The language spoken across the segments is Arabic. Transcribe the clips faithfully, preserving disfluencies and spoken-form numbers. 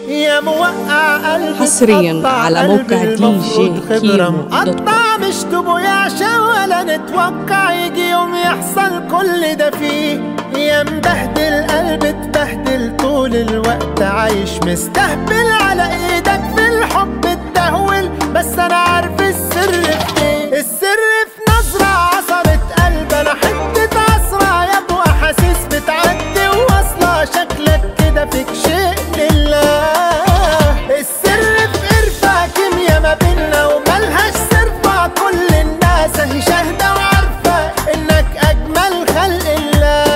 يا موقع قلبي حصريا على موقع دي جي كيمو قطع مش تبو يعشا ولا نتوقع يجي يوم يحصل كل ده فيه. يا مبهدل قلبي اتبهدل طول الوقت عايش مستهبل على ايدك في الحب التهول. بس انا عارف السر في ايه، السر في نظرة عصرت قلب انا حتة عصرة يا ابو احاسيس بتعدي وواصلة شكلك كده فيك شيء لله. السر في قرفة كيميا ما بينا وملهاش صرفة، كل الناس اهي شاهدة وعارفة انك اجمل خلق الله.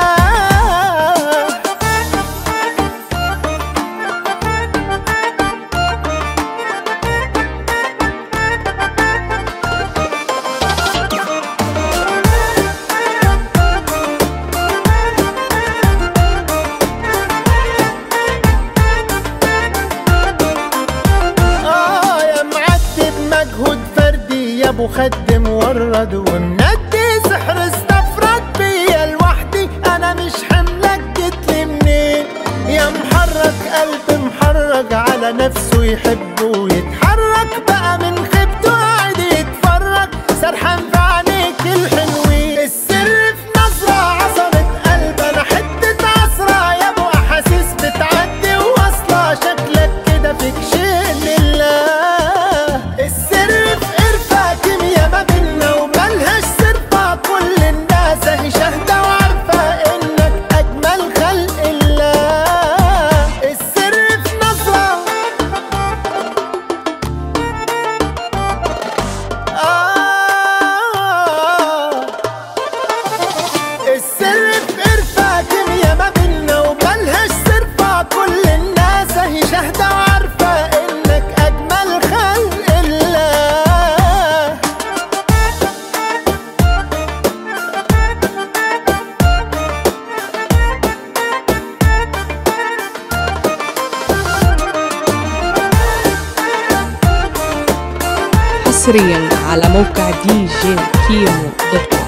مجهود فردي يا ابو خد مورد ومندي سحر استفرد بيا لوحدي، انا مش حملك جيتلي منين. يا محرك قلب محرج على نفسه يحب ويتحرك بقى من خيبته قاعد يتفرج سرحان في عينيك الحلوين. السر في نظرة عصرت قلب انا حتة عصرة يا ابو احاسيس بتعدي وواصلة شكلك كده فيك شيء لله. شاهدة وعارفة انك اجمل خلق الله. السر في نظرة آه السر في قرفة كيميا ما بينا وملهاش صرفة، كل الناس اهي شاهدة وعارفة انك اجمل خلق الله. حصريا على موقع دي جي كيمو دوت كوم.